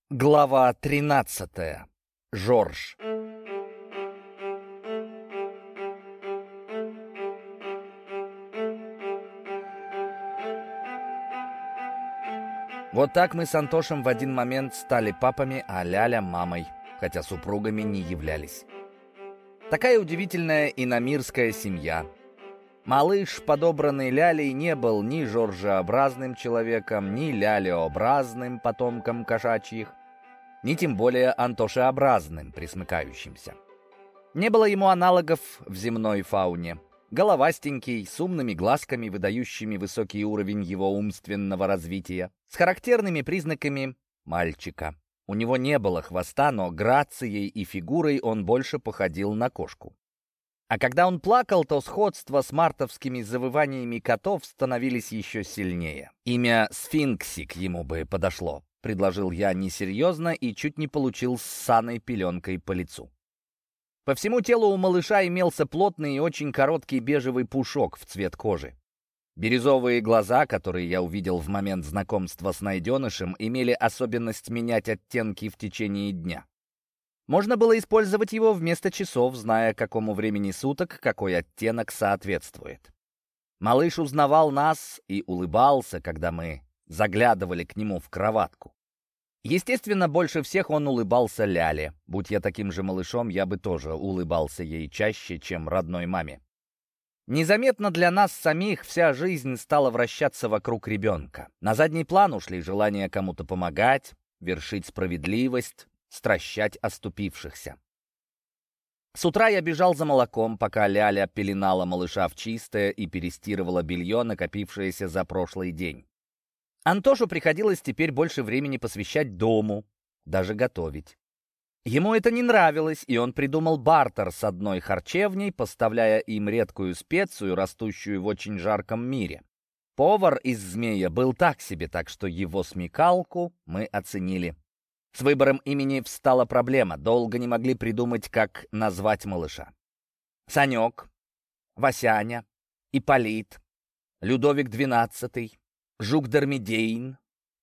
Глава 13. Жорж. Вот так мы с Антошем в один момент стали папами, а Ляля — мамой, хотя супругами не являлись. Такая удивительная иномирская семья. Малыш, подобранный Лялей, не был ни жоржеобразным человеком, ни лялеобразным потомком кошачьих, ни тем более антошеобразным, присмыкающимся. Не было ему аналогов в земной фауне. Головастенький, с умными глазками, выдающими высокий уровень его умственного развития, с характерными признаками мальчика. У него не было хвоста, но грацией и фигурой он больше походил на кошку. А когда он плакал, то сходство с мартовскими завываниями котов становились еще сильнее. Имя «Сфинксик» ему бы подошло, предложил я несерьезно и чуть не получил ссаной пеленкой по лицу. По всему телу у малыша имелся плотный и очень короткий бежевый пушок в цвет кожи. Бирюзовые глаза, которые я увидел в момент знакомства с найденышем, имели особенность менять оттенки в течение дня. Можно было использовать его вместо часов, зная, какому времени суток какой оттенок соответствует. Малыш узнавал нас и улыбался, когда мы заглядывали к нему в кроватку. Естественно, больше всех он улыбался Ляле. Будь я таким же малышом, я бы тоже улыбался ей чаще, чем родной маме. Незаметно для нас самих вся жизнь стала вращаться вокруг ребенка. На задний план ушли желания кому-то помогать, вершить справедливость, стращать оступившихся. С утра я бежал за молоком, пока Ляля пеленала малыша в чистое и перестирывала белье, накопившееся за прошлый день. Антошу приходилось теперь больше времени посвящать дому, даже готовить. Ему это не нравилось, и он придумал бартер с одной харчевней, поставляя им редкую специю, растущую в очень жарком мире. Повар из «Змея» был так себе, так что его смекалку мы оценили. С выбором имени встала проблема. Долго не могли придумать, как назвать малыша. Санек, Васяня, Ипполит, Людовик XII, Жук-Дормидейн,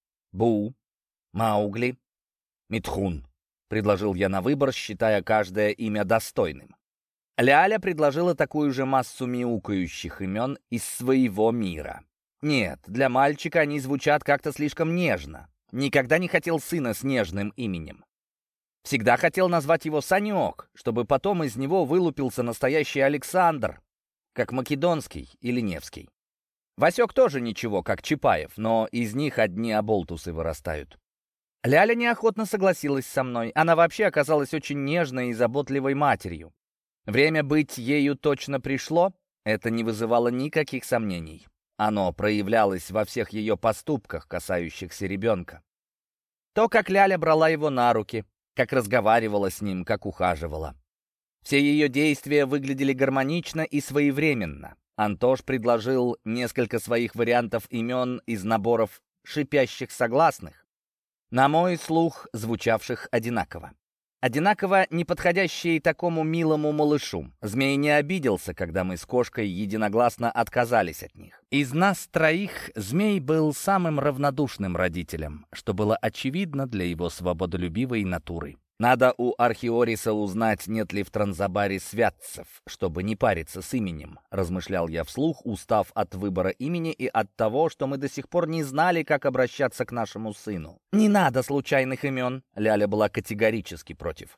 Бу, Маугли, Митхун, предложил я на выбор, считая каждое имя достойным. Ляля предложила такую же массу мяукающих имен из своего мира. Нет, для мальчика они звучат как-то слишком нежно. Никогда не хотел сына с нежным именем. Всегда хотел назвать его Санек, чтобы потом из него вылупился настоящий Александр, как Македонский или Невский. Васек тоже ничего, как Чапаев, но из них одни оболтусы вырастают. Ляля неохотно согласилась со мной. Она вообще оказалась очень нежной и заботливой матерью. Время быть ею точно пришло, это не вызывало никаких сомнений. Оно проявлялось во всех ее поступках, касающихся ребенка. То, как Ляля брала его на руки, как разговаривала с ним, как ухаживала. Все ее действия выглядели гармонично и своевременно. Антош предложил несколько своих вариантов имен из наборов шипящих согласных, на мой слух звучавших одинаково. Одинаково неподходящие такому милому малышу. Змей не обиделся, когда мы с кошкой единогласно отказались от них. Из нас троих Змей был самым равнодушным родителем, что было очевидно для его свободолюбивой натуры. Надо у Архиориса узнать, нет ли в Транзабаре святцев, чтобы не париться с именем, размышлял я вслух, устав от выбора имени и от того, что мы до сих пор не знали, как обращаться к нашему сыну. «Не надо случайных имен», — Ляля была категорически против.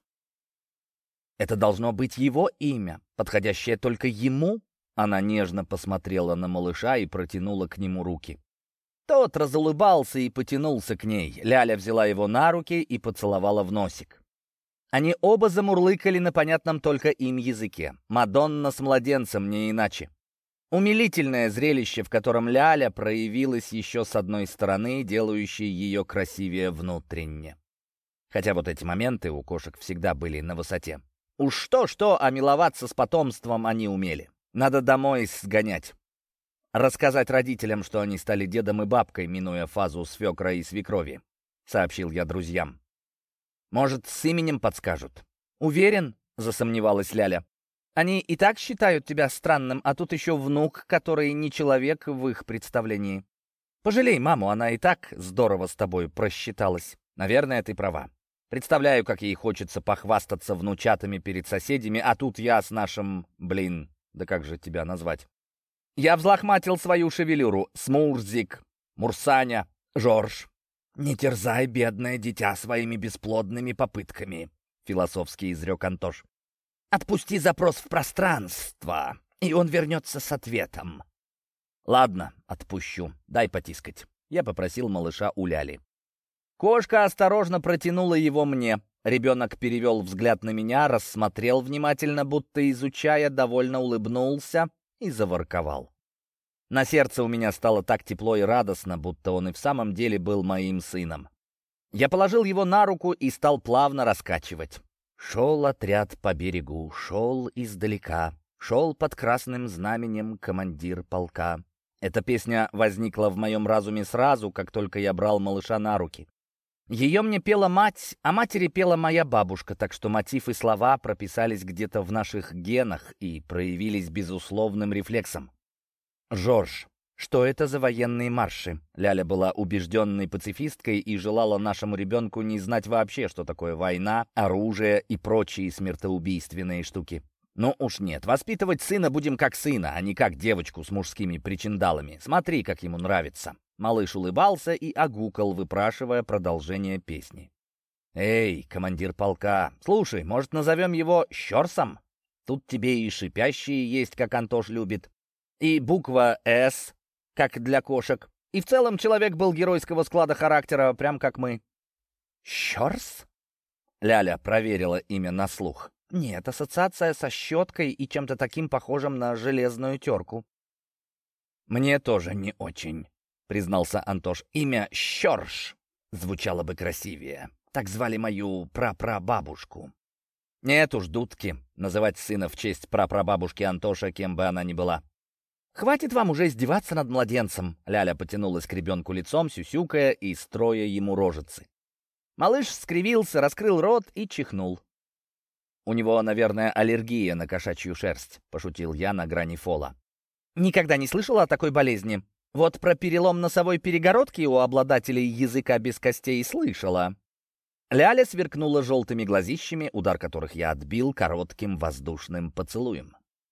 «Это должно быть его имя, подходящее только ему». Она нежно посмотрела на малыша и протянула к нему руки. Тот разулыбался и потянулся к ней. Ляля взяла его на руки и поцеловала в носик. Они оба замурлыкали на понятном только им языке. Мадонна с младенцем, не иначе. Умилительное зрелище, в котором Ляля проявилась еще с одной стороны, делающей ее красивее внутренне. Хотя вот эти моменты у кошек всегда были на высоте. Уж что-что, а миловаться с потомством они умели. Надо домой сгонять. Рассказать родителям, что они стали дедом и бабкой, минуя фазу свекра и свекрови, сообщил я друзьям. Может, с именем подскажут? Уверен, засомневалась Ляля. Они и так считают тебя странным, а тут еще внук, который не человек в их представлении. Пожалей маму, она и так здорово с тобой просчиталась. Наверное, ты права. Представляю, как ей хочется похвастаться внучатами перед соседями, а тут я с нашим, да как же тебя назвать? Я взлохматил свою шевелюру. Смурзик, Мурсаня, Жорж. «Не терзай, бедное дитя, своими бесплодными попытками», — философски изрек Антош. «Отпусти запрос в пространство, и он вернется с ответом». «Ладно, отпущу. Дай потискать». Я попросил малыша у Ляли. Кошка осторожно протянула его мне. Ребенок перевел взгляд на меня, рассмотрел внимательно, будто изучая, довольно улыбнулся и заворковал. На сердце у меня стало так тепло и радостно, будто он и в самом деле был моим сыном. Я положил его на руку и стал плавно раскачивать. Шел отряд по берегу, шел издалека, шел под красным знаменем командир полка. Эта песня возникла в моем разуме сразу, как только я брал малыша на руки. Ее мне пела мать, а матери пела моя бабушка, так что мотив и слова прописались где-то в наших генах и проявились безусловным рефлексом. «Жорж, что это за военные марши?» Ляля была убежденной пацифисткой и желала нашему ребенку не знать вообще, что такое война, оружие и прочие смертоубийственные штуки. «Ну уж нет, воспитывать сына будем как сына, а не как девочку с мужскими причиндалами. Смотри, как ему нравится». Малыш улыбался и огукал, выпрашивая продолжение песни. «Эй, командир полка, слушай, может, назовем его Щорсом? Тут тебе и шипящие есть, как Антош любит, и буква «С», как для кошек. И в целом человек был геройского склада характера, прям как мы». «Щорс?» Ляля проверила имя на слух. «Нет, ассоциация со щеткой и чем-то таким похожим на железную терку». «Мне тоже не очень», — признался Антош. «Имя Щорш звучало бы красивее. Так звали мою прапрабабушку». «Нет уж, дудки, называть сына в честь прапрабабушки Антоша, кем бы она ни была». «Хватит вам уже издеваться над младенцем», — Ляля потянулась к ребенку лицом, сюсюкая и строя ему рожицы. Малыш скривился, раскрыл рот и чихнул. «У него, наверное, аллергия на кошачью шерсть», — пошутил я на грани фола. «Никогда не слышала о такой болезни. Вот про перелом носовой перегородки у обладателей языка без костей слышала». Ляля сверкнула желтыми глазищами, удар которых я отбил коротким воздушным поцелуем.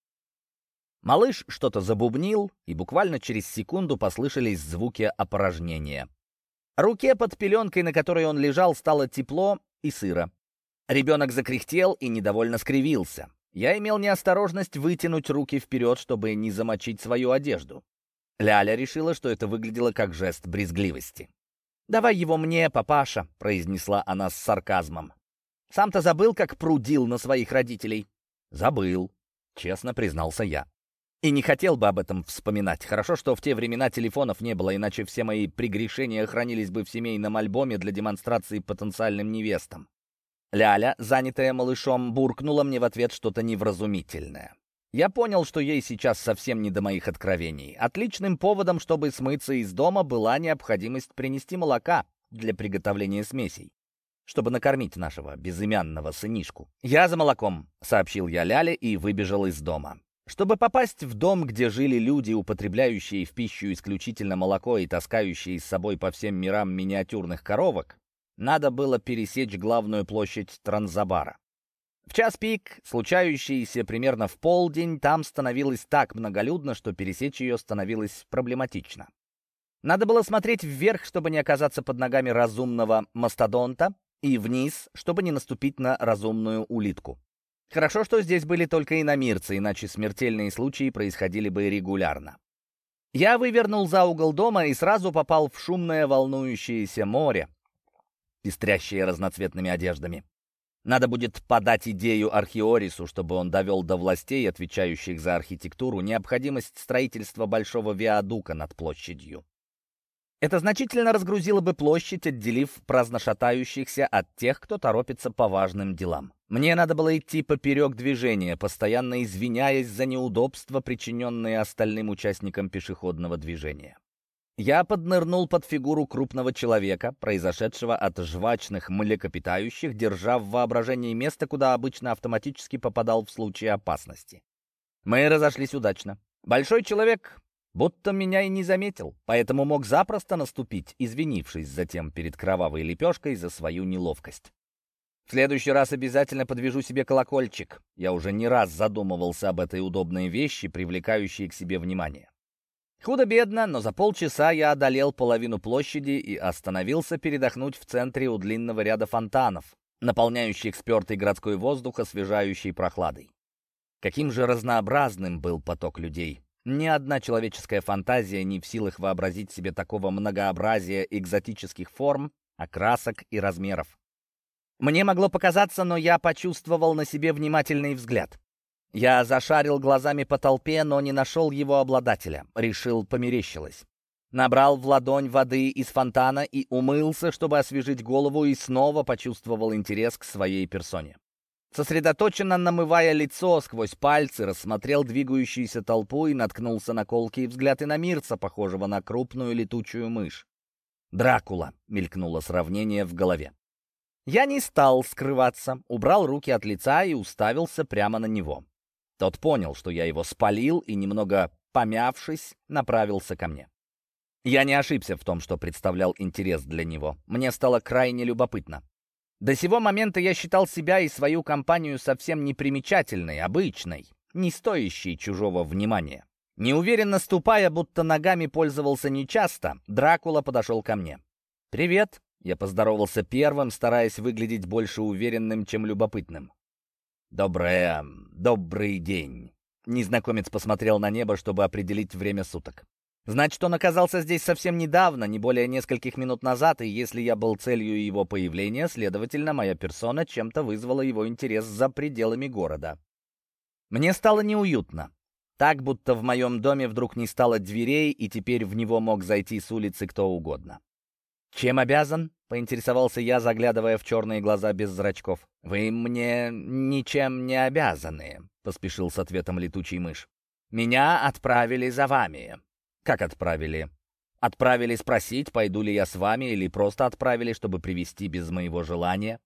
Малыш что-то забубнил, и буквально через секунду послышались звуки опорожнения. Руке под пеленкой, на которой он лежал, стало тепло и сыро. Ребенок закряхтел и недовольно скривился. Я имел неосторожность вытянуть руки вперед, чтобы не замочить свою одежду. Ляля решила, что это выглядело как жест брезгливости. «Давай его мне, папаша», — произнесла она с сарказмом. «Сам-то забыл, как прудил на своих родителей?» «Забыл», — честно признался я. И не хотел бы об этом вспоминать. Хорошо, что в те времена телефонов не было, иначе все мои прегрешения хранились бы в семейном альбоме для демонстрации потенциальным невестам. Ляля, занятая малышом, буркнула мне в ответ что-то невразумительное. Я понял, что ей сейчас совсем не до моих откровений. Отличным поводом, чтобы смыться из дома, была необходимость принести молока для приготовления смесей, чтобы накормить нашего безымянного сынишку. «Я за молоком», — сообщил я Ляле и выбежал из дома. Чтобы попасть в дом, где жили люди, употребляющие в пищу исключительно молоко и таскающие с собой по всем мирам миниатюрных коровок, надо было пересечь главную площадь Транзабара. В час пик, случающийся примерно в полдень, там становилось так многолюдно, что пересечь ее становилось проблематично. Надо было смотреть вверх, чтобы не оказаться под ногами разумного мастодонта, и вниз, чтобы не наступить на разумную улитку. Хорошо, что здесь были только иномирцы, иначе смертельные случаи происходили бы регулярно. Я вывернул за угол дома и сразу попал в шумное волнующееся море, пестрящее разноцветными одеждами. Надо будет подать идею Архиорису, чтобы он довел до властей, отвечающих за архитектуру, необходимость строительства большого виадука над площадью. Это значительно разгрузило бы площадь, отделив праздно шатающихся от тех, кто торопится по важным делам. Мне надо было идти поперек движения, постоянно извиняясь за неудобства, причиненные остальным участникам пешеходного движения. Я поднырнул под фигуру крупного человека, произошедшего от жвачных млекопитающих, держа в воображении место, куда обычно автоматически попадал в случае опасности. Мы разошлись удачно. Большой человек Будто меня и не заметил, поэтому мог запросто наступить, извинившись затем перед кровавой лепешкой за свою неловкость. В следующий раз обязательно подвяжу себе колокольчик. Я уже не раз задумывался об этой удобной вещи, привлекающей к себе внимание. Худо-бедно, но за полчаса я одолел половину площади и остановился передохнуть в центре у длинного ряда фонтанов, наполняющих спертый городской воздух освежающей прохладой. Каким же разнообразным был поток людей. Ни одна человеческая фантазия не в силах вообразить себе такого многообразия экзотических форм, окрасок и размеров. Мне могло показаться, но я почувствовал на себе внимательный взгляд. Я зашарил глазами по толпе, но не нашел его обладателя. Решил, померещилось. Набрал в ладонь воды из фонтана и умылся, чтобы освежить голову, и снова почувствовал интерес к своей персоне. Сосредоточенно намывая лицо сквозь пальцы, рассмотрел двигающуюся толпу и наткнулся на колкий взгляд иномирца, похожего на крупную летучую мышь. «Дракула», — мелькнуло сравнение в голове. Я не стал скрываться, убрал руки от лица и уставился прямо на него. Тот понял, что я его спалил, и, немного помявшись, направился ко мне. Я не ошибся в том, что представлял интерес для него. Мне стало крайне любопытно. До сего момента я считал себя и свою компанию совсем непримечательной, обычной, не стоящей чужого внимания. Неуверенно ступая, будто ногами пользовался нечасто, Дракула подошел ко мне. «Привет!» — я поздоровался первым, стараясь выглядеть больше уверенным, чем любопытным. «Добрый день!» Незнакомец посмотрел на небо, чтобы определить время суток. Значит, он оказался здесь совсем недавно, не более нескольких минут назад, и если я был целью его появления, следовательно, моя персона чем-то вызвала его интерес за пределами города. Мне стало неуютно. Так, будто в моем доме вдруг не стало дверей, и теперь в него мог зайти с улицы кто угодно. «Чем обязан?» — поинтересовался я, заглядывая в черные глаза без зрачков. «Вы мне ничем не обязаны», — поспешил с ответом летучий мышь. «Меня отправили за вами». «Как отправили?» «Отправили спросить, пойду ли я с вами, или просто отправили, чтобы привести без моего желания?»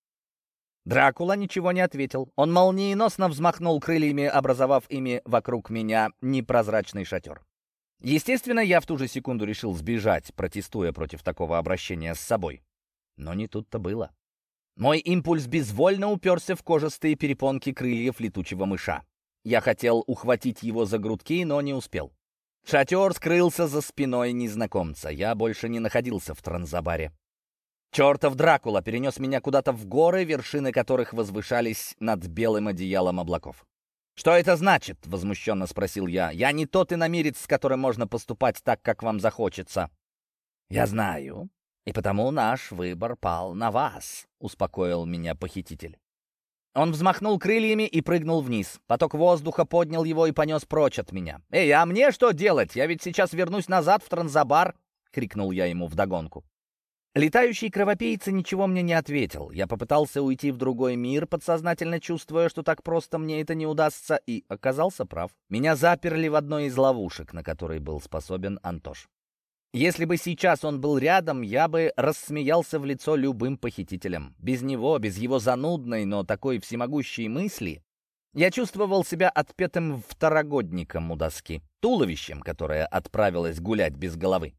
Дракула ничего не ответил. Он молниеносно взмахнул крыльями, образовав ими вокруг меня непрозрачный шатер. Естественно, я в ту же секунду решил сбежать, протестуя против такого обращения с собой. Но не тут-то было. Мой импульс безвольно уперся в кожистые перепонки крыльев летучего мыша. Я хотел ухватить его за грудки, но не успел. Шатер скрылся за спиной незнакомца. Я больше не находился в Транзабаре. Чертов Дракула перенес меня куда-то в горы, вершины которых возвышались над белым одеялом облаков. «Что это значит?» — возмущенно спросил я. «Я не тот иномирец, с которым можно поступать так, как вам захочется». «Я знаю, и потому наш выбор пал на вас», — успокоил меня похититель. Он взмахнул крыльями и прыгнул вниз. Поток воздуха поднял его и понес прочь от меня. «Эй, а мне что делать? Я ведь сейчас вернусь назад в Транзабар!» — крикнул я ему вдогонку. Летающий кровопийца ничего мне не ответил. Я попытался уйти в другой мир, подсознательно чувствуя, что так просто мне это не удастся, и оказался прав. Меня заперли в одной из ловушек, на которые был способен Антош. Если бы сейчас он был рядом, я бы рассмеялся в лицо любым похитителям. Без него, без его занудной, но такой всемогущей мысли, я чувствовал себя отпетым второгодником у доски, туловищем, которое отправилось гулять без головы.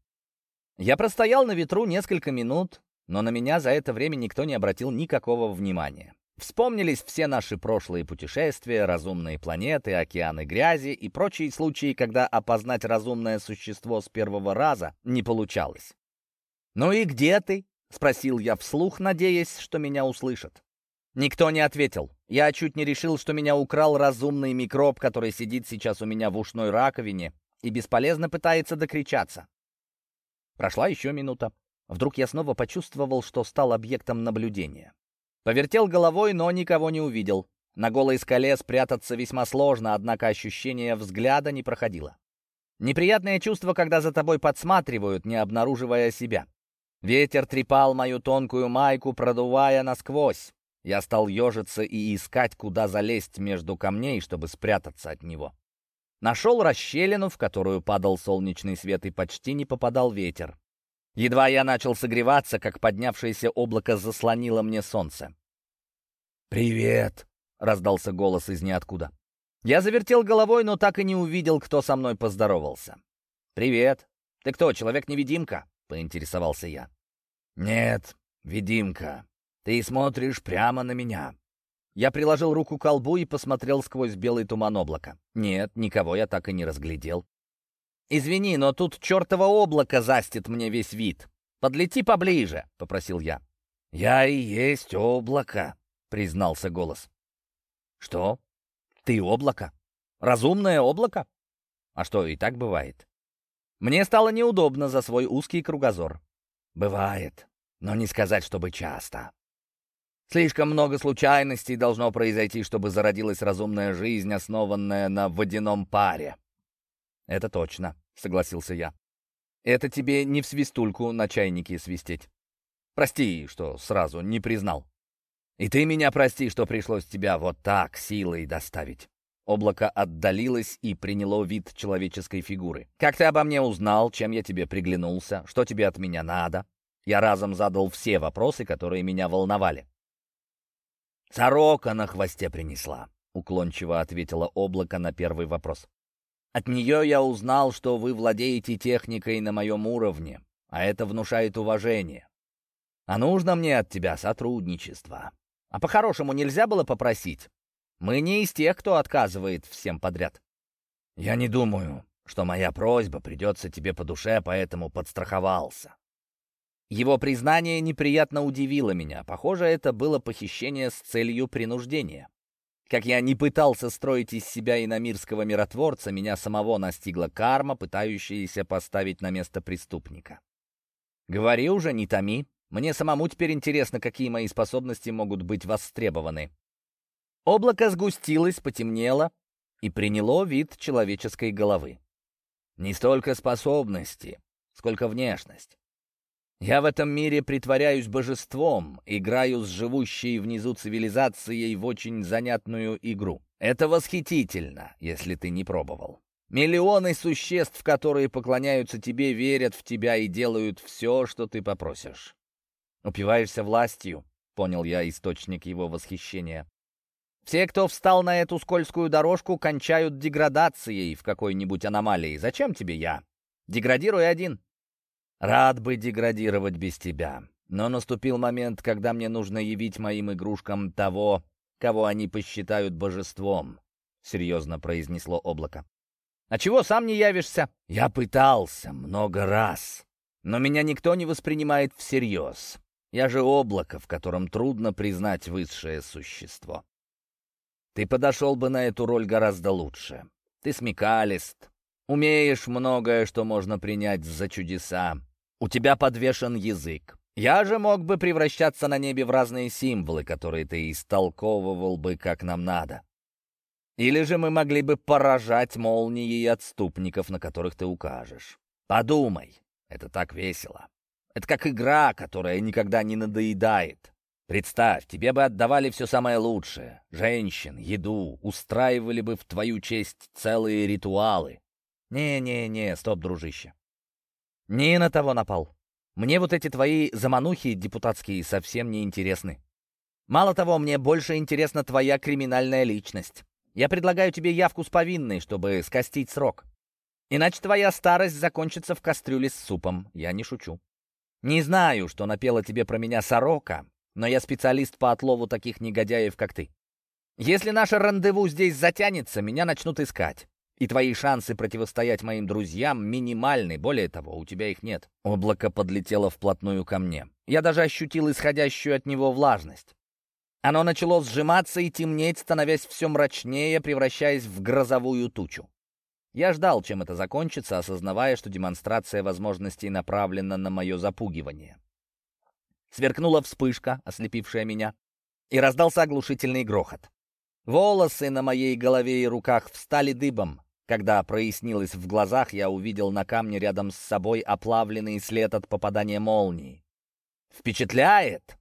Я простоял на ветру несколько минут, но на меня за это время никто не обратил никакого внимания. Вспомнились все наши прошлые путешествия, разумные планеты, океаны грязи и прочие случаи, когда опознать разумное существо с первого раза не получалось. «Ну и где ты?» — спросил я вслух, надеясь, что меня услышат. Никто не ответил. Я чуть не решил, что меня украл разумный микроб, который сидит сейчас у меня в ушной раковине и бесполезно пытается докричаться. Прошла еще минута. Вдруг я снова почувствовал, что стал объектом наблюдения. Повертел головой, но никого не увидел. На голой скале спрятаться весьма сложно, однако ощущение взгляда не проходило. Неприятное чувство, когда за тобой подсматривают, не обнаруживая себя. Ветер трепал мою тонкую майку, продувая насквозь. Я стал ежиться и искать, куда залезть между камней, чтобы спрятаться от него. Нашел расщелину, в которую падал солнечный свет, и почти не попадал ветер. Едва я начал согреваться, как поднявшееся облако заслонило мне солнце. «Привет!» — раздался голос из ниоткуда. Я завертел головой, но так и не увидел, кто со мной поздоровался. «Привет. Ты кто, человек-невидимка?» — поинтересовался я. «Нет, видимка. Ты смотришь прямо на меня». Я приложил руку к колбу и посмотрел сквозь белый туман облака. Нет, никого я так и не разглядел. «Извини, но тут чертово облако застит мне весь вид. Подлети поближе», — попросил я. «Я и есть облако», — признался голос. «Что? Ты облако? Разумное облако? А что, и так бывает?» Мне стало неудобно за свой узкий кругозор. «Бывает, но не сказать, чтобы часто. Слишком много случайностей должно произойти, чтобы зародилась разумная жизнь, основанная на водяном паре». «Это точно», — согласился я. «Это тебе не в свистульку на чайнике свистеть. Прости, что сразу не признал. И ты меня прости, что пришлось тебя вот так силой доставить». Облако отдалилось и приняло вид человеческой фигуры. «Как ты обо мне узнал? Чем я тебе приглянулся? Что тебе от меня надо?» Я разом задал все вопросы, которые меня волновали. «Сорока на хвосте принесла», — уклончиво ответило облако на первый вопрос. «От нее я узнал, что вы владеете техникой на моем уровне, а это внушает уважение. А нужно мне от тебя сотрудничество. А по-хорошему нельзя было попросить? Мы не из тех, кто отказывает всем подряд». «Я не думаю, что моя просьба придется тебе по душе, поэтому подстраховался». Его признание неприятно удивило меня. Похоже, это было похищение с целью принуждения. Как я не пытался строить из себя иномирского миротворца, меня самого настигла карма, пытающаяся поставить на место преступника. «Говори уже, не томи. Мне самому теперь интересно, какие мои способности могут быть востребованы». Облако сгустилось, потемнело и приняло вид человеческой головы. «Не столько способности, сколько внешность. Я в этом мире притворяюсь божеством, играю с живущей внизу цивилизацией в очень занятную игру. Это восхитительно, если ты не пробовал. Миллионы существ, которые поклоняются тебе, верят в тебя и делают все, что ты попросишь. Упиваешься властью», — понял я источник его восхищения. «Все, кто встал на эту скользкую дорожку, кончают деградацией в какой-нибудь аномалии. Зачем тебе я? Деградируй один». «Рад бы деградировать без тебя, но наступил момент, когда мне нужно явить моим игрушкам того, кого они посчитают божеством», — серьезно произнесло облако. «А чего сам не явишься?» «Я пытался много раз, но меня никто не воспринимает всерьез. Я же облако, в котором трудно признать высшее существо. Ты подошел бы на эту роль гораздо лучше. Ты смекалист, умеешь многое, что можно принять за чудеса. У тебя подвешен язык. Я же мог бы превращаться на небе в разные символы, которые ты истолковывал бы как нам надо. Или же мы могли бы поражать молнией отступников, на которых ты укажешь. Подумай, это так весело. Это как игра, которая никогда не надоедает. Представь, тебе бы отдавали все самое лучшее. Женщин, еду, устраивали бы в твою честь целые ритуалы. Не, стоп, дружище. Не на того напал. Мне вот эти твои заманухи депутатские совсем не интересны. Мало того, мне больше интересна твоя криминальная личность. Я предлагаю тебе явку с повинной, чтобы скостить срок. Иначе твоя старость закончится в кастрюле с супом. Я не шучу. Не знаю, что напела тебе про меня сорока, но я специалист по отлову таких негодяев, как ты. Если наше рандеву здесь затянется, меня начнут искать. И твои шансы противостоять моим друзьям минимальны. Более того, у тебя их нет». Облако подлетело вплотную ко мне. Я даже ощутил исходящую от него влажность. Оно начало сжиматься и темнеть, становясь все мрачнее, превращаясь в грозовую тучу. Я ждал, чем это закончится, осознавая, что демонстрация возможностей направлена на мое запугивание. Сверкнула вспышка, ослепившая меня, и раздался оглушительный грохот. Волосы на моей голове и руках встали дыбом. Когда прояснилось в глазах, я увидел на камне рядом с собой оплавленный след от попадания молнии. «Впечатляет!»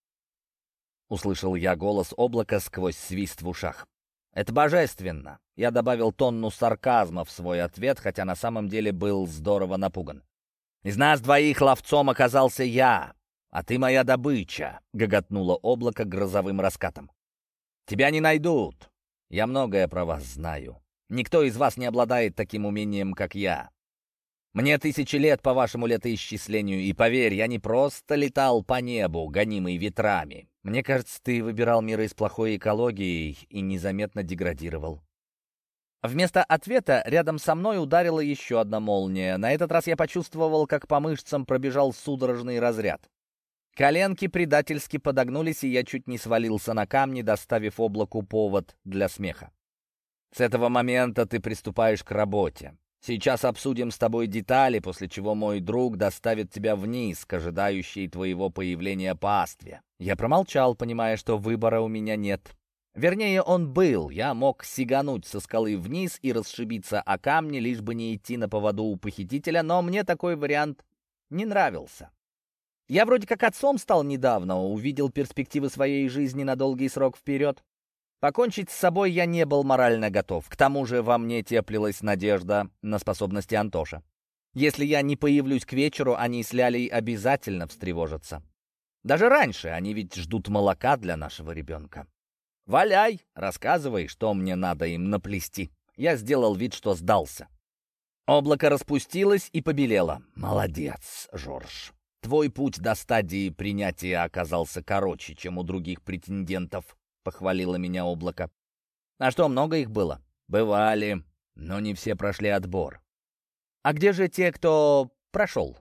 — услышал я голос облака сквозь свист в ушах. «Это божественно!» Я добавил тонну сарказма в свой ответ, хотя на самом деле был здорово напуган. «Из нас двоих ловцом оказался я, а ты моя добыча!» — гоготнуло облако грозовым раскатом. «Тебя не найдут. Я многое про вас знаю. Никто из вас не обладает таким умением, как я. Мне 1000 лет по вашему летоисчислению, и поверь, я не просто летал по небу, гонимый ветрами. Мне кажется, ты выбирал миры с плохой экологией и незаметно деградировал». Вместо ответа рядом со мной ударила еще одна молния. На этот раз я почувствовал, как по мышцам пробежал судорожный разряд. Коленки предательски подогнулись, и я чуть не свалился на камни, доставив облаку повод для смеха. «С этого момента ты приступаешь к работе. Сейчас обсудим с тобой детали, после чего мой друг доставит тебя вниз, к ожидающей твоего появления пастве». Я промолчал, понимая, что выбора у меня нет. Вернее, он был. Я мог сигануть со скалы вниз и расшибиться о камни, лишь бы не идти на поводу у похитителя, но мне такой вариант не нравился. Я вроде как отцом стал недавно, увидел перспективы своей жизни на долгий срок вперед. Покончить с собой я не был морально готов. К тому же во мне теплилась надежда на способности Антоша. Если я не появлюсь к вечеру, они с Лялей обязательно встревожатся. Даже раньше, они ведь ждут молока для нашего ребенка. «Валяй, рассказывай, что мне надо им наплести». Я сделал вид, что сдался. Облако распустилось и побелело. «Молодец, Жорж. Твой путь до стадии принятия оказался короче, чем у других претендентов», — похвалило меня облако. «А что, много их было?» «Бывали, но не все прошли отбор». «А где же те, кто прошел?»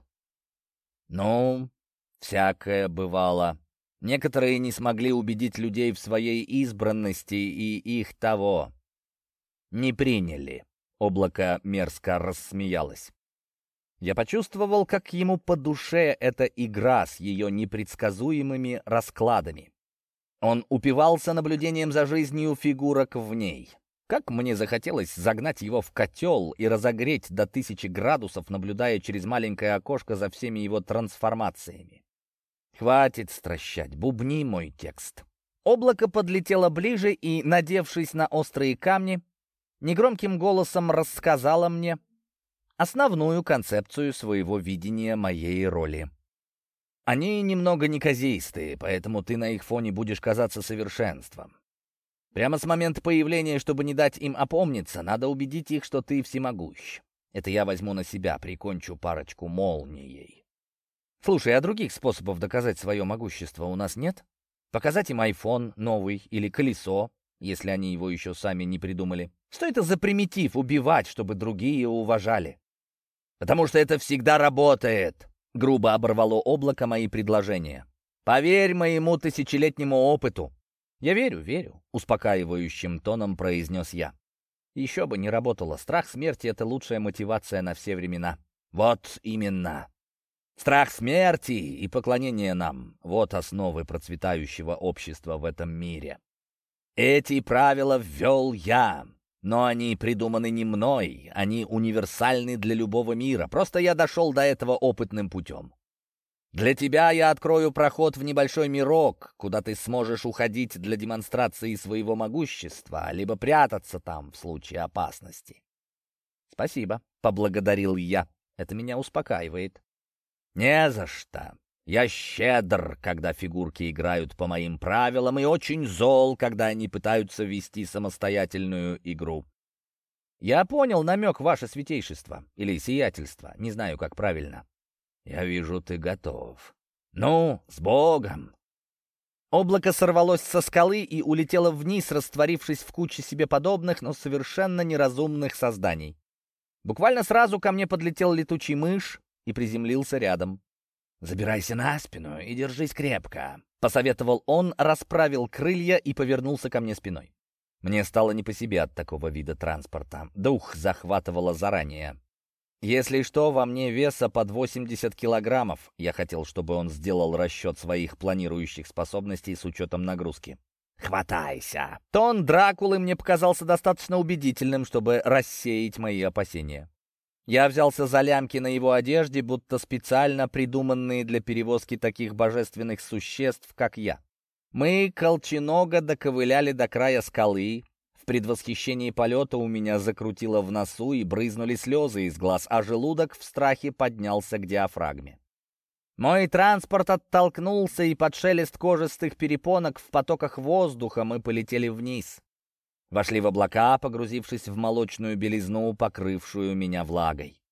«Ну, всякое бывало. Некоторые не смогли убедить людей в своей избранности, и их того не приняли». Облако мерзко рассмеялось. Я почувствовал, как ему по душе эта игра с ее непредсказуемыми раскладами. Он упивался наблюдением за жизнью фигурок в ней. Как мне захотелось загнать его в котел и разогреть до 1000 градусов, наблюдая через маленькое окошко за всеми его трансформациями. «Хватит стращать, бубни мой текст». Облако подлетело ближе и, надевшись на острые камни, негромким голосом рассказало мне основную концепцию своего видения моей роли. Они немного неказистые, поэтому ты на их фоне будешь казаться совершенством. Прямо с момента появления, чтобы не дать им опомниться, надо убедить их, что ты всемогущ. Это я возьму на себя, прикончу парочку молнией. Слушай, а других способов доказать свое могущество у нас нет? Показать им айфон новый или колесо, если они его еще сами не придумали. Что это за примитив — убивать, чтобы другие уважали? «Потому что это всегда работает», — грубо оборвало облако мои предложения. «Поверь моему 1000-летнему опыту». «Я верю», — успокаивающим тоном произнес я. «Еще бы не работало. Страх смерти — это лучшая мотивация на все времена». «Вот именно. Страх смерти и поклонение нам — вот основы процветающего общества в этом мире. Эти правила ввел я, но они придуманы не мной, они универсальны для любого мира, просто я дошел до этого опытным путем. Для тебя я открою проход в небольшой мирок, куда ты сможешь уходить для демонстрации своего могущества, либо прятаться там в случае опасности». «Спасибо», — поблагодарил я, — «это меня успокаивает». «Не за что. Я щедр, когда фигурки играют по моим правилам, и очень зол, когда они пытаются вести самостоятельную игру». «Я понял намек, ваше святейшество, или сиятельство, не знаю, как правильно». «Я вижу, ты готов. Ну, с Богом!» Облако сорвалось со скалы и улетело вниз, растворившись в куче себе подобных, но совершенно неразумных созданий. Буквально сразу ко мне подлетел летучий мышь и приземлился рядом. «Забирайся на спину и держись крепко», — посоветовал он, расправил крылья и повернулся ко мне спиной. Мне стало не по себе от такого вида транспорта. Дух захватывало заранее. «Если что, во мне веса под 80 килограммов. Я хотел, чтобы он сделал расчет своих планирующих способностей с учетом нагрузки. «Хватайся!» Тон Дракулы мне показался достаточно убедительным, чтобы рассеять мои опасения. Я взялся за лямки на его одежде, будто специально придуманные для перевозки таких божественных существ, как я. Мы колченога доковыляли до края скалы. В предвосхищении полета у меня закрутило в носу и брызнули слезы из глаз, а желудок в страхе поднялся к диафрагме. Мой транспорт оттолкнулся, и под шелест кожистых перепонок в потоках воздуха мы полетели вниз. Вошли в облака, погрузившись в молочную белизну, покрывшую меня влагой.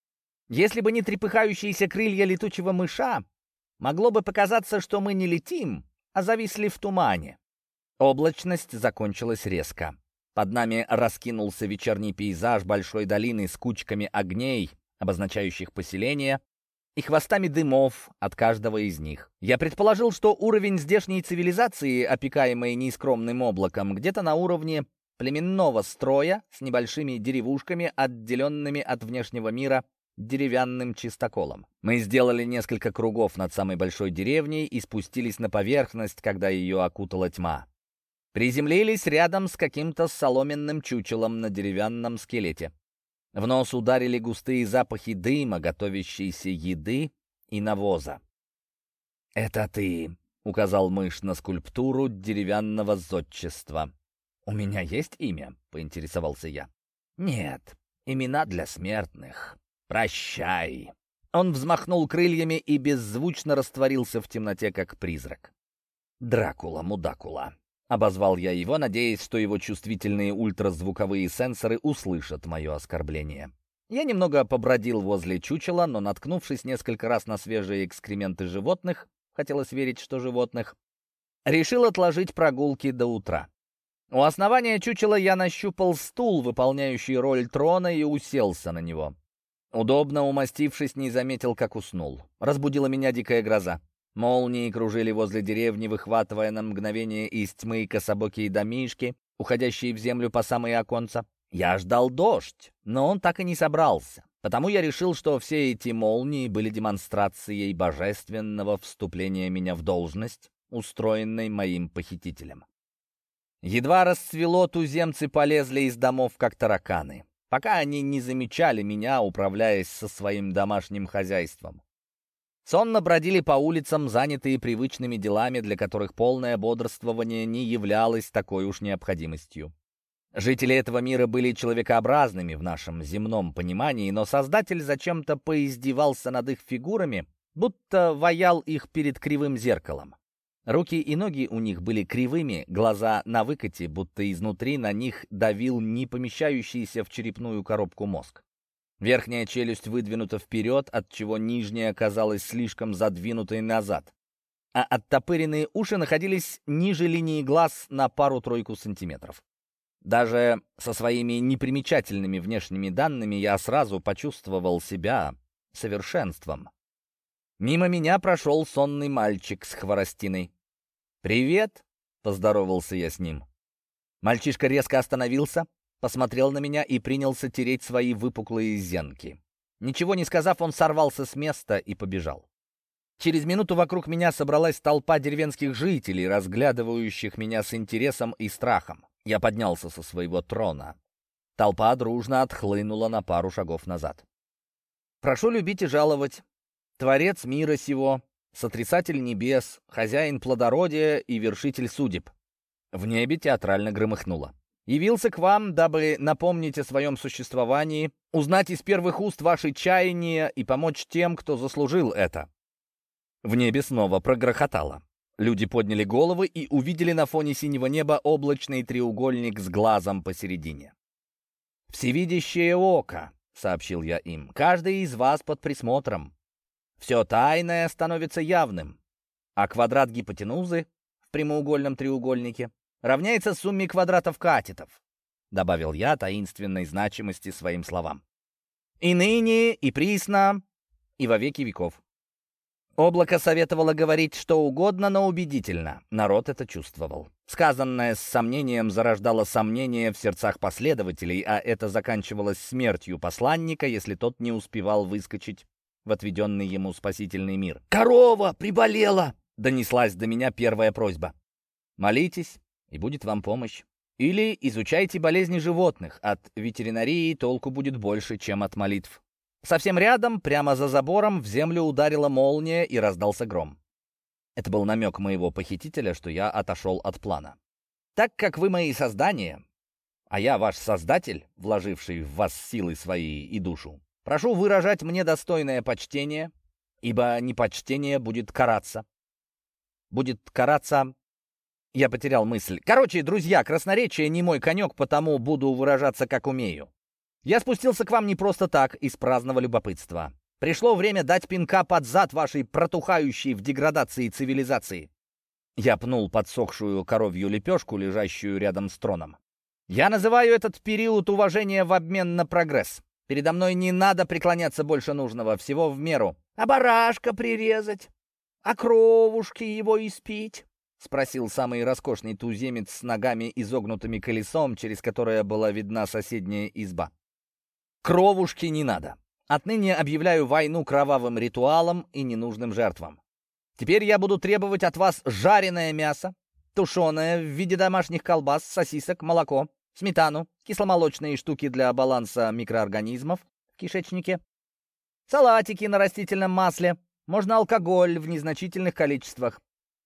Если бы не трепыхающиеся крылья летучего мыша, могло бы показаться, что мы не летим, а зависли в тумане. Облачность закончилась резко. Под нами раскинулся вечерний пейзаж большой долины с кучками огней, обозначающих поселения, и хвостами дымов от каждого из них. Я предположил, что уровень здешней цивилизации, опекаемой нескромным облаком, где-то на уровне племенного строя с небольшими деревушками, отделенными от внешнего мира деревянным чистоколом. Мы сделали несколько кругов над самой большой деревней и спустились на поверхность, когда ее окутала тьма. Приземлились рядом с каким-то соломенным чучелом на деревянном скелете. В нос ударили густые запахи дыма, готовящейся еды и навоза. «Это ты», — указал мышь на скульптуру деревянного зодчества. «У меня есть имя?» — поинтересовался я. «Нет, имена для смертных. Прощай». Он взмахнул крыльями и беззвучно растворился в темноте, как призрак. «Дракула-мудакула», — обозвал я его, надеясь, что его чувствительные ультразвуковые сенсоры услышат мое оскорбление. Я немного побродил возле чучела, но, наткнувшись несколько раз на свежие экскременты животных, хотелось верить, что животных, решил отложить прогулки до утра. У основания чучела я нащупал стул, выполняющий роль трона, и уселся на него. Удобно умастившись, не заметил, как уснул. Разбудила меня дикая гроза. Молнии кружили возле деревни, выхватывая на мгновение из тьмы кособокие домишки, уходящие в землю по самые оконца. Я ждал дождь, но он так и не собрался. Потому я решил, что все эти молнии были демонстрацией божественного вступления меня в должность, устроенной моим похитителем. Едва расцвело, туземцы полезли из домов, как тараканы, пока они не замечали меня, управляясь со своим домашним хозяйством. Сонно бродили по улицам, занятые привычными делами, для которых полное бодрствование не являлось такой уж необходимостью. Жители этого мира были человекообразными в нашем земном понимании, но Создатель зачем-то поиздевался над их фигурами, будто ваял их перед кривым зеркалом. Руки и ноги у них были кривыми, глаза на выкате, будто изнутри на них давил не помещающийся в черепную коробку мозг. Верхняя челюсть выдвинута вперед, отчего нижняя казалась слишком задвинутой назад, а оттопыренные уши находились ниже линии глаз на пару-тройку сантиметров. Даже со своими непримечательными внешними данными я сразу почувствовал себя совершенством. Мимо меня прошел сонный мальчик с хворостиной. «Привет!» — поздоровался я с ним. Мальчишка резко остановился, посмотрел на меня и принялся тереть свои выпуклые зенки. Ничего не сказав, он сорвался с места и побежал. Через минуту вокруг меня собралась толпа деревенских жителей, разглядывающих меня с интересом и страхом. Я поднялся со своего трона. Толпа дружно отхлынула на пару шагов назад. «Прошу любить и жаловать. Творец мира сего, сотрясатель небес, хозяин плодородия и вершитель судеб». В небе театрально громыхнуло. «Явился к вам, дабы напомнить о своем существовании, узнать из первых уст ваши чаяния и помочь тем, кто заслужил это». В небе снова прогрохотало. Люди подняли головы и увидели на фоне синего неба облачный треугольник с глазом посередине. «Всевидящее око», — сообщил я им, — «каждый из вас под присмотром. Все тайное становится явным, а квадрат гипотенузы в прямоугольном треугольнике равняется сумме квадратов катетов», — добавил я таинственной значимости своим словам. «И ныне, и присно, и во веки веков». Облако советовало говорить что угодно, но убедительно. Народ это чувствовал. Сказанное с сомнением зарождало сомнения в сердцах последователей, а это заканчивалось смертью посланника, если тот не успевал выскочить в отведенный ему спасительный мир. «Корова приболела!» — донеслась до меня первая просьба. «Молитесь, и будет вам помощь. Или изучайте болезни животных. От ветеринарии толку будет больше, чем от молитв». Совсем рядом, прямо за забором, в землю ударила молния и раздался гром. Это был намек моего похитителя, что я отошел от плана. «Так как вы мои создания, а я ваш создатель, вложивший в вас силы свои и душу, прошу выражать мне достойное почтение, ибо непочтение будет караться. Будет караться...» Я потерял мысль. Короче, друзья, красноречие не мой конек, потому буду выражаться как умею. Я спустился к вам не просто так, из праздного любопытства. Пришло время дать пинка под зад вашей протухающей в деградации цивилизации». Я пнул подсохшую коровью лепешку, лежащую рядом с троном. «Я называю этот период уважения в обмен на прогресс. Передо мной не надо преклоняться больше нужного, всего в меру». «А барашка прирезать? А кровушки его испить?» — спросил самый роскошный туземец с ногами, изогнутыми колесом, через которое была видна соседняя изба. «Кровушки не надо. Отныне объявляю войну кровавым ритуалам и ненужным жертвам. Теперь я буду требовать от вас жареное мясо, тушеное в виде домашних колбас, сосисок, молоко, сметану, кисломолочные штуки для баланса микроорганизмов в кишечнике, салатики на растительном масле, можно алкоголь в незначительных количествах.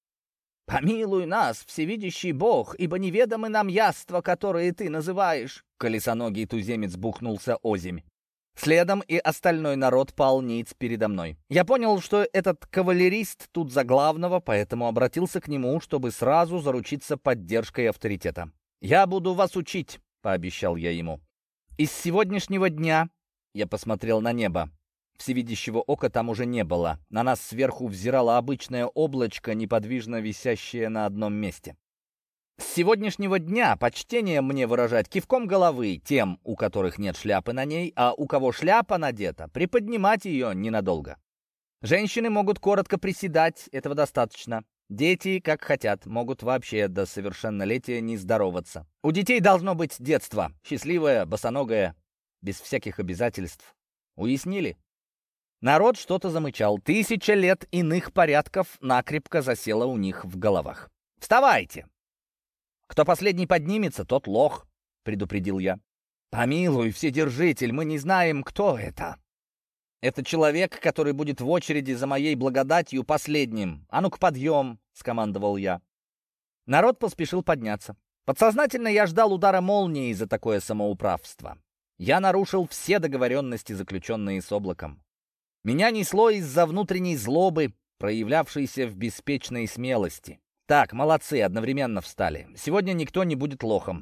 Помилуй нас, всевидящий Бог, ибо неведомы нам яства, которые ты называешь». Колесоногий туземец бухнулся озимь. Следом и остальной народ пал ниц передо мной. Я понял, что этот кавалерист тут за главного, поэтому обратился к нему, чтобы сразу заручиться поддержкой авторитета. «Я буду вас учить», — пообещал я ему. «И с сегодняшнего дня...» — я посмотрел на небо. Всевидящего ока там уже не было. На нас сверху взирало обычное облачко, неподвижно висящее на одном месте. «С сегодняшнего дня почтение мне выражать кивком головы тем, у которых нет шляпы на ней, а у кого шляпа надета, приподнимать ее ненадолго. Женщины могут коротко приседать, этого достаточно. Дети, как хотят, могут вообще до совершеннолетия не здороваться. У детей должно быть детство, счастливое, босоногое, без всяких обязательств. Уяснили?» Народ что-то замычал. 1000 лет иных порядков накрепко засело у них в головах. «Вставайте! Кто последний поднимется, тот лох», — предупредил я. «Помилуй, Вседержитель, мы не знаем, кто это». «Это человек, который будет в очереди за моей благодатью последним. А ну-ка, подъем!» — скомандовал я. Народ поспешил подняться. Подсознательно я ждал удара молнии за такое самоуправство. Я нарушил все договоренности, заключенные с облаком. Меня несло из-за внутренней злобы, проявлявшейся в беспечной смелости. «Так, молодцы, одновременно встали. Сегодня никто не будет лохом.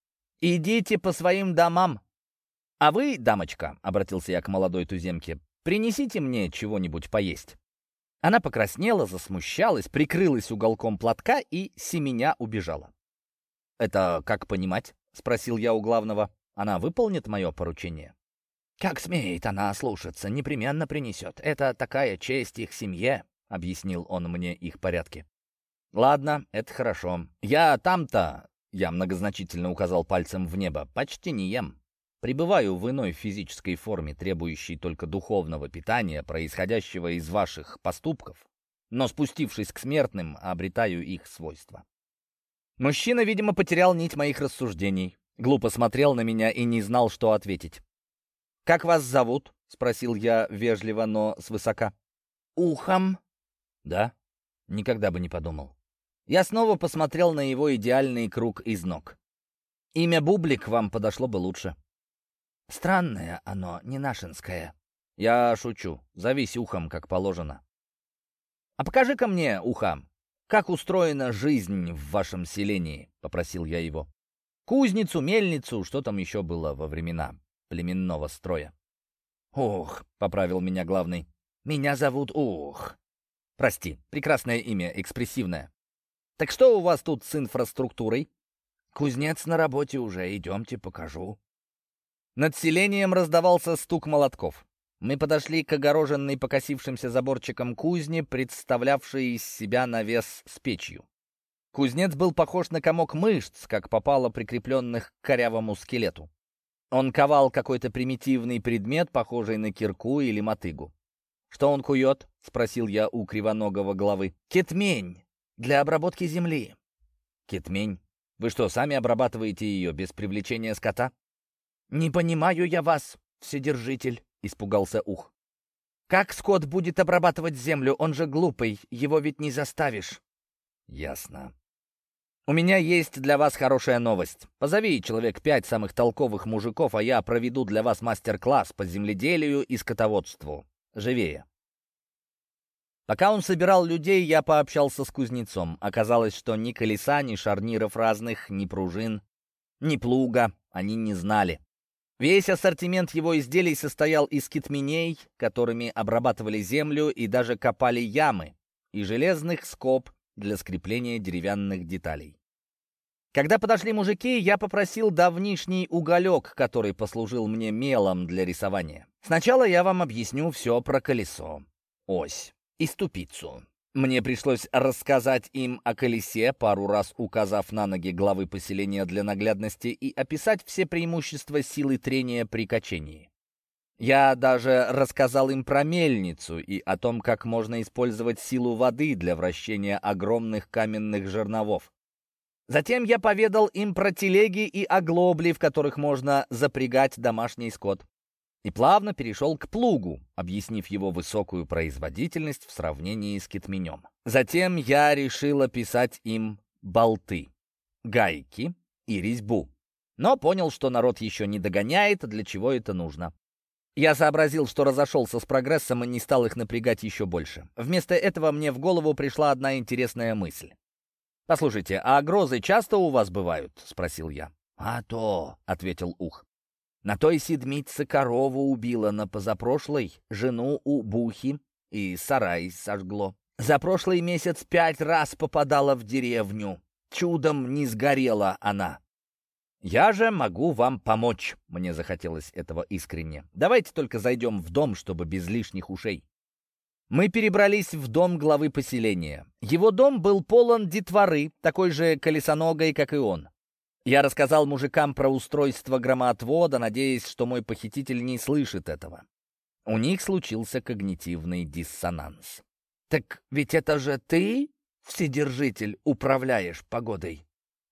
Идите по своим домам. А вы, дамочка, — обратился я к молодой туземке, — принесите мне чего-нибудь поесть». Она покраснела, засмущалась, прикрылась уголком платка и семеня убежала. «Это как понимать?» — спросил я у главного. «Она выполнит мое поручение?» «Как смеет она ослушаться, непременно принесет. Это такая честь их семье», — объяснил он мне их порядки. «Ладно, это хорошо. Я там-то, — я многозначительно указал пальцем в небо, — почти не ем. Пребываю в иной физической форме, требующей только духовного питания, происходящего из ваших поступков, но, спустившись к смертным, обретаю их свойства». Мужчина, видимо, потерял нить моих рассуждений, глупо смотрел на меня и не знал, что ответить. «Как вас зовут?» — спросил я вежливо, но свысока. «Ухом». «Да? Никогда бы не подумал». Я снова посмотрел на его идеальный круг из ног. «Имя Бублик вам подошло бы лучше». «Странное оно, не нашинское». «Я шучу. Зовись Ухом, как положено». «А покажи-ка мне, Ухом, как устроена жизнь в вашем селении», — попросил я его. «Кузницу, мельницу, что там еще было во времена племенного строя». «Ох», — поправил меня главный, — «меня зовут Ух». «Прости, прекрасное имя, экспрессивное. Так что у вас тут с инфраструктурой?» «Кузнец на работе уже, идемте, покажу». Над селением раздавался стук молотков. Мы подошли к огороженной покосившимся заборчиком кузне, представлявшей из себя навес с печью. Кузнец был похож на комок мышц, как попало прикрепленных к корявому скелету. Он ковал какой-то примитивный предмет, похожий на кирку или мотыгу. «Что он кует?» — спросил я у кривоногого главы. «Кетмень для обработки земли». «Кетмень? Вы что, сами обрабатываете ее без привлечения скота?» «Не понимаю я вас, Вседержитель», — испугался Ух. «Как скот будет обрабатывать землю? Он же глупый, его ведь не заставишь». «Ясно. У меня есть для вас хорошая новость. Позови человек 5 самых толковых мужиков, а я проведу для вас мастер-класс по земледелию и скотоводству. Живее». Пока он собирал людей, я пообщался с кузнецом. Оказалось, что ни колеса, ни шарниров разных, ни пружин, ни плуга они не знали. Весь ассортимент его изделий состоял из китменей, которыми обрабатывали землю и даже копали ямы, и железных скоб для скрепления деревянных деталей. Когда подошли мужики, я попросил давнишний уголек, который послужил мне мелом для рисования. Сначала я вам объясню все про колесо, ось и ступицу. Мне пришлось рассказать им о колесе, пару раз указав на ноги главы поселения для наглядности, и описать все преимущества силы трения при качении. Я даже рассказал им про мельницу и о том, как можно использовать силу воды для вращения огромных каменных жерновов. Затем я поведал им про телеги и оглобли, в которых можно запрягать домашний скот. И плавно перешел к плугу, объяснив его высокую производительность в сравнении с китменем. Затем я решил описать им болты, гайки и резьбу. Но понял, что народ еще не догоняет, для чего это нужно. Я сообразил, что разошелся с прогрессом и не стал их напрягать еще больше. Вместо этого мне в голову пришла одна интересная мысль. «Послушайте, а грозы часто у вас бывают?» — спросил я. «А то», — ответил Ух. «На той седмице корову убила, на позапрошлой жену у Бухи и сарай сожгло. За прошлый месяц 5 раз попадала в деревню. Чудом не сгорела она. Я же могу вам помочь». Мне захотелось этого искренне. «Давайте только зайдем в дом, чтобы без лишних ушей». Мы перебрались в дом главы поселения. Его дом был полон детворы, такой же колесоногой, как и он. Я рассказал мужикам про устройство громоотвода, надеясь, что мой похититель не слышит этого. У них случился когнитивный диссонанс. «Так ведь это же ты, Вседержитель, управляешь погодой?»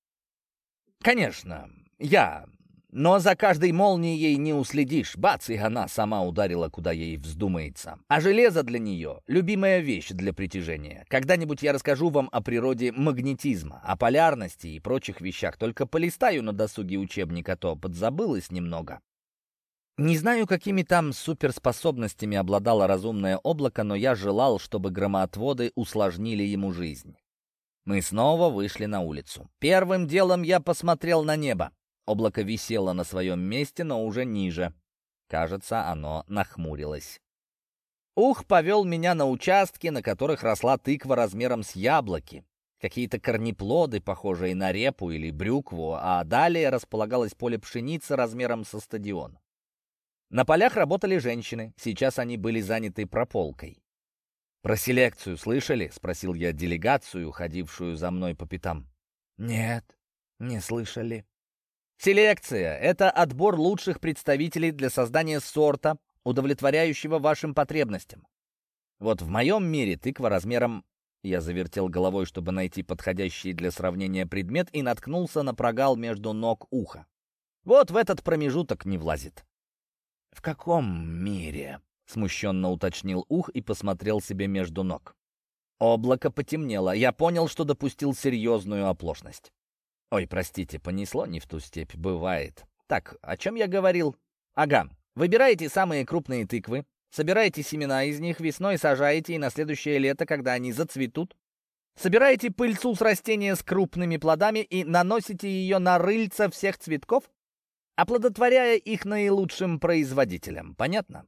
«Конечно, я. Но за каждой молнией не уследишь. Бац, и она сама ударила, куда ей вздумается. А железо для нее — любимая вещь для притяжения. Когда-нибудь я расскажу вам о природе магнетизма, о полярности и прочих вещах. Только полистаю на досуге учебник, а то подзабылось немного». Не знаю, какими там суперспособностями обладало разумное облако, но я желал, чтобы громоотводы усложнили ему жизнь. Мы снова вышли на улицу. Первым делом я посмотрел на небо. Облако висело на своем месте, но уже ниже. Кажется, оно нахмурилось. Ух повел меня на участки, на которых росла тыква размером с яблоки. Какие-то корнеплоды, похожие на репу или брюкву, а далее располагалось поле пшеницы размером со стадион. На полях работали женщины, сейчас они были заняты прополкой. «Про селекцию слышали?» — спросил я делегацию, ходившую за мной по пятам. «Нет, не слышали». Селекция — это отбор лучших представителей для создания сорта, удовлетворяющего вашим потребностям. Вот в моем мире тыква размером... Я завертел головой, чтобы найти подходящий для сравнения предмет, и наткнулся на прогал между ног Уха. Вот в этот промежуток не влазит. «В каком мире?» — смущенно уточнил Ух и посмотрел себе между ног. Облако потемнело. Я понял, что допустил серьезную оплошность. Ой, простите, понесло не в ту степь, бывает. Так, о чем я говорил? Ага, выбираете самые крупные тыквы, собираете семена из них, весной сажаете, и на следующее лето, когда они зацветут, собираете пыльцу с растения с крупными плодами и наносите ее на рыльца всех цветков, оплодотворяя их наилучшим производителем. Понятно?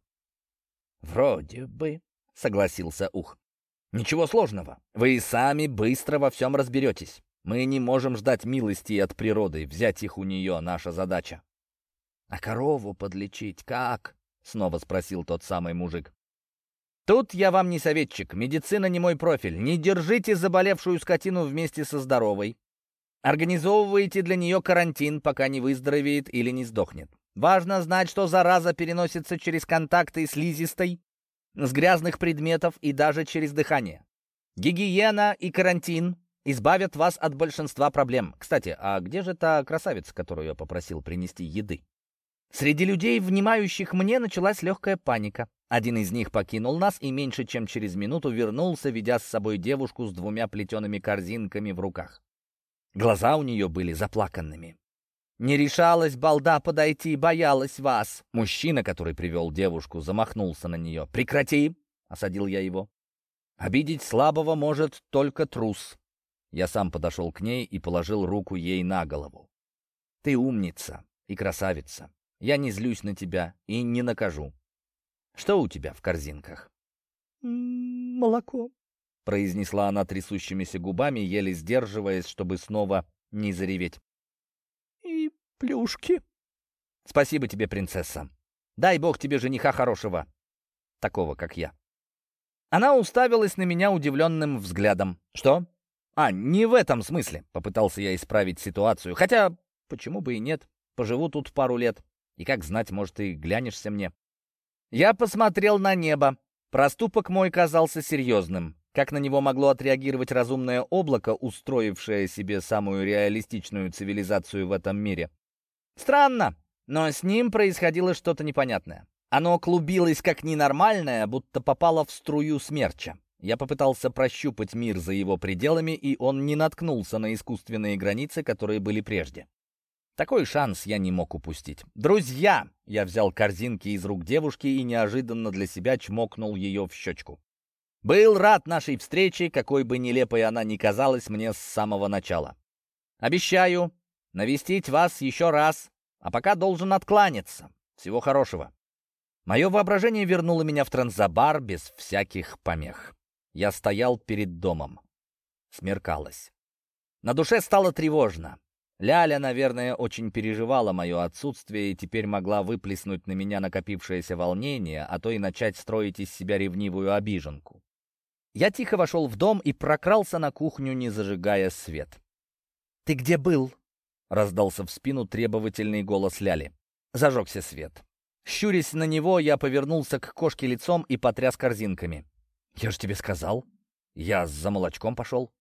«Вроде бы», — согласился Ух. «Ничего сложного. Вы и сами быстро во всем разберетесь. Мы не можем ждать милости от природы, взять их у нее — наша задача». «А корову подлечить как?» — снова спросил тот самый мужик. «Тут я вам не советчик, медицина не мой профиль. Не держите заболевшую скотину вместе со здоровой. Организовывайте для нее карантин, пока не выздоровеет или не сдохнет. Важно знать, что зараза переносится через контакты слизистой, с грязных предметов и даже через дыхание. Гигиена и карантин избавят вас от большинства проблем. Кстати, а где же та красавица, которую я попросил принести еды?» Среди людей, внимающих мне, началась легкая паника. Один из них покинул нас и меньше чем через минуту вернулся, ведя с собой девушку с 2 плетеными корзинками в руках. Глаза у нее были заплаканными. «Не решалась балда подойти, боялась вас». Мужчина, который привел девушку, замахнулся на нее. «Прекрати!» — осадил я его. «Обидеть слабого может только трус». Я сам подошел к ней и положил руку ей на голову. «Ты умница и красавица. Я не злюсь на тебя и не накажу. Что у тебя в корзинках?» Молоко. — произнесла она трясущимися губами, еле сдерживаясь, чтобы снова не зареветь. И плюшки. «Спасибо тебе, принцесса. Дай бог тебе жениха хорошего, такого, как я». Она уставилась на меня удивленным взглядом. «Что? Не в этом смысле», — попытался я исправить ситуацию. «Хотя, почему бы и нет? Поживу тут пару лет. И как знать, может, и глянешься мне». Я посмотрел на небо. Проступок мой казался серьезным. Как на него могло отреагировать разумное облако, устроившее себе самую реалистичную цивилизацию в этом мире? Странно, но с ним происходило что-то непонятное. Оно клубилось как ненормальное, будто попало в струю смерча. Я попытался прощупать мир за его пределами, и он не наткнулся на искусственные границы, которые были прежде. Такой шанс я не мог упустить. «Друзья!» — я взял корзинки из рук девушки и неожиданно для себя чмокнул ее в щечку. «Был рад нашей встрече, какой бы нелепой она ни казалась мне с самого начала. Обещаю навестить вас еще раз, а пока должен откланяться. Всего хорошего». Мое воображение вернуло меня в Транзабар без всяких помех. Я стоял перед домом. Смеркалось. На душе стало тревожно. Ляля, наверное, очень переживала мое отсутствие и теперь могла выплеснуть на меня накопившееся волнение, а то и начать строить из себя ревнивую обиженку. Я тихо вошел в дом и прокрался на кухню, не зажигая свет. «Ты где был?» — раздался в спину требовательный голос Ляли. Зажегся свет. Щурясь на него, я повернулся к кошке лицом и потряс корзинками. «Я же тебе сказал. Я за молочком пошел».